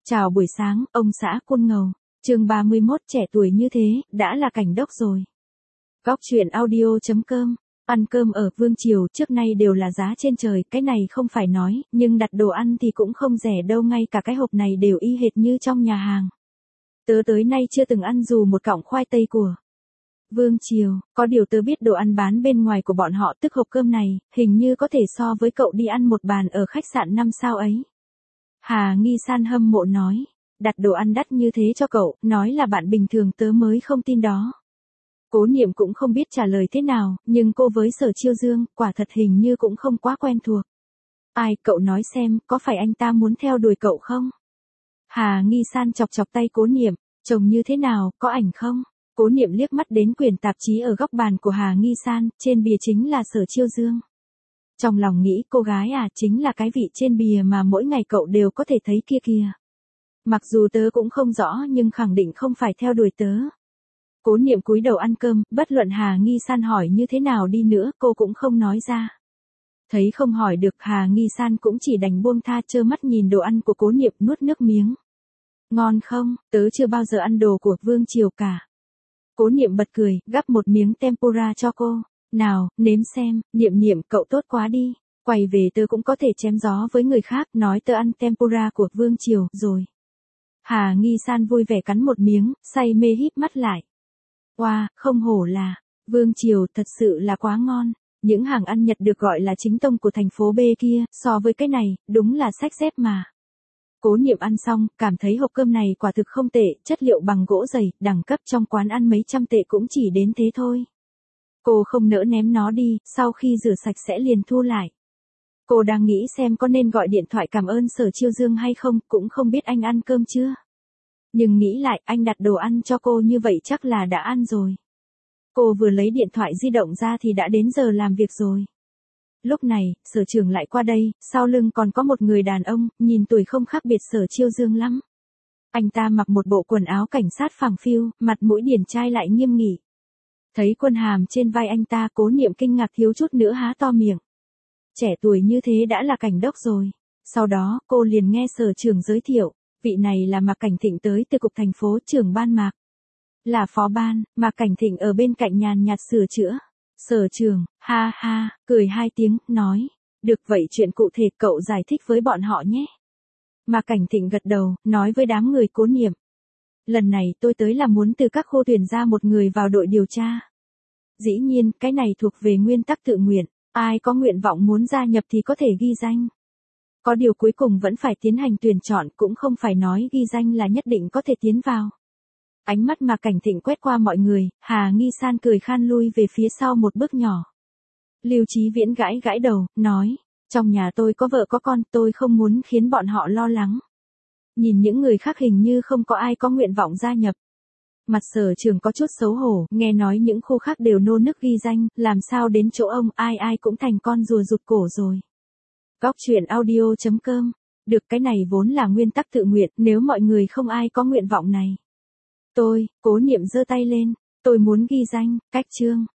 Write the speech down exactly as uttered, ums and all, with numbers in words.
Chào buổi sáng, ông xã Côn Ngầu. Chương ba mươi mốt trẻ tuổi như thế, đã là cảnh đốc rồi. Góc truyện audio chấm com. Ăn cơm ở Vương Triều trước nay đều là giá trên trời, cái này không phải nói, nhưng đặt đồ ăn thì cũng không rẻ đâu, ngay cả cái hộp này đều y hệt như trong nhà hàng. Tớ tới nay chưa từng ăn dù một cọng khoai tây của Vương Triều, có điều tớ biết đồ ăn bán bên ngoài của bọn họ, tức hộp cơm này, hình như có thể so với cậu đi ăn một bàn ở khách sạn năm sao ấy. Hà Nghi San hâm mộ nói, đặt đồ ăn đắt như thế cho cậu, nói là bạn bình thường tớ mới không tin đó. Cố Niệm cũng không biết trả lời thế nào, nhưng cô với Sở Chiêu Dương, quả thật hình như cũng không quá quen thuộc. Ai, cậu nói xem, có phải anh ta muốn theo đuổi cậu không? Hà Nghi San chọc chọc tay Cố Niệm, trông như thế nào, có ảnh không? Cố Niệm liếc mắt đến quyển tạp chí ở góc bàn của Hà Nghi San, trên bìa chính là Sở Chiêu Dương. Trong lòng nghĩ, cô gái à, chính là cái vị trên bìa mà mỗi ngày cậu đều có thể thấy kia kìa. Mặc dù tớ cũng không rõ nhưng khẳng định không phải theo đuổi tớ. Cố Niệm cúi đầu ăn cơm, bất luận Hà Nghi San hỏi như thế nào đi nữa, cô cũng không nói ra. Thấy không hỏi được, Hà Nghi San cũng chỉ đành buông tha, trơ mắt nhìn đồ ăn của Cố Niệm, nuốt nước miếng. Ngon không, tớ chưa bao giờ ăn đồ của Vương Triều cả. Cố Niệm bật cười, gắp một miếng tempura cho cô. Nào, nếm xem, Niệm Niệm, cậu tốt quá đi. Quay về tớ cũng có thể chém gió với người khác, nói tớ ăn tempura của Vương Triều, rồi. Hà Nghi San vui vẻ cắn một miếng, say mê híp mắt lại. Wow, không hổ là Vương Triều, thật sự là quá ngon. Những hàng ăn Nhật được gọi là chính tông của thành phố B kia, so với cái này, đúng là xách xếp mà. Cố Niệm ăn xong, cảm thấy hộp cơm này quả thực không tệ, chất liệu bằng gỗ dày, đẳng cấp trong quán ăn mấy trăm tệ cũng chỉ đến thế thôi. Cô không nỡ ném nó đi, sau khi rửa sạch sẽ liền thu lại. Cô đang nghĩ xem có nên gọi điện thoại cảm ơn Sở Chiêu Dương hay không, cũng không biết anh ăn cơm chưa. Nhưng nghĩ lại, anh đặt đồ ăn cho cô như vậy chắc là đã ăn rồi. Cô vừa lấy điện thoại di động ra thì đã đến giờ làm việc rồi. Lúc này, Sở trưởng lại qua đây, sau lưng còn có một người đàn ông, nhìn tuổi không khác biệt Sở Chiêu Dương lắm. Anh ta mặc một bộ quần áo cảnh sát phẳng phiu, mặt mũi điển trai lại nghiêm nghị. Thấy quân hàm trên vai anh ta, Cố Niệm kinh ngạc thiếu chút nữa há to miệng. Trẻ tuổi như thế đã là cảnh đốc rồi. Sau đó, cô liền nghe Sở trưởng giới thiệu, vị này là Mạc Cảnh Thịnh tới từ cục thành phố, trưởng ban Mạc. Là phó ban, Mạc Cảnh Thịnh ở bên cạnh nhàn nhạt sửa chữa. Sở trưởng, ha ha, cười hai tiếng, nói, được vậy chuyện cụ thể cậu giải thích với bọn họ nhé. Mạc Cảnh Thịnh gật đầu, nói với đám người Cố Niệm. Lần này tôi tới là muốn từ các khu tuyển ra một người vào đội điều tra. Dĩ nhiên, cái này thuộc về nguyên tắc tự nguyện, ai có nguyện vọng muốn gia nhập thì có thể ghi danh. Có điều cuối cùng vẫn phải tiến hành tuyển chọn, cũng không phải nói ghi danh là nhất định có thể tiến vào. Ánh mắt Mạc Cảnh Thịnh quét qua mọi người, Hà Nghi San cười khan lui về phía sau một bước nhỏ. Lưu Chí Viễn gãi gãi đầu, nói, trong nhà tôi có vợ có con, tôi không muốn khiến bọn họ lo lắng. Nhìn những người khác hình như không có ai có nguyện vọng gia nhập. Mặt Sở trưởng có chút xấu hổ, nghe nói những khu khác đều nô nức ghi danh, làm sao đến chỗ ông, ai ai cũng thành con rùa rụt cổ rồi. Góc truyện audio chấm com. Được, cái này vốn là nguyên tắc tự nguyện, nếu mọi người không ai có nguyện vọng này. Tôi, Cố Niệm giơ tay lên, tôi muốn ghi danh, cách chương.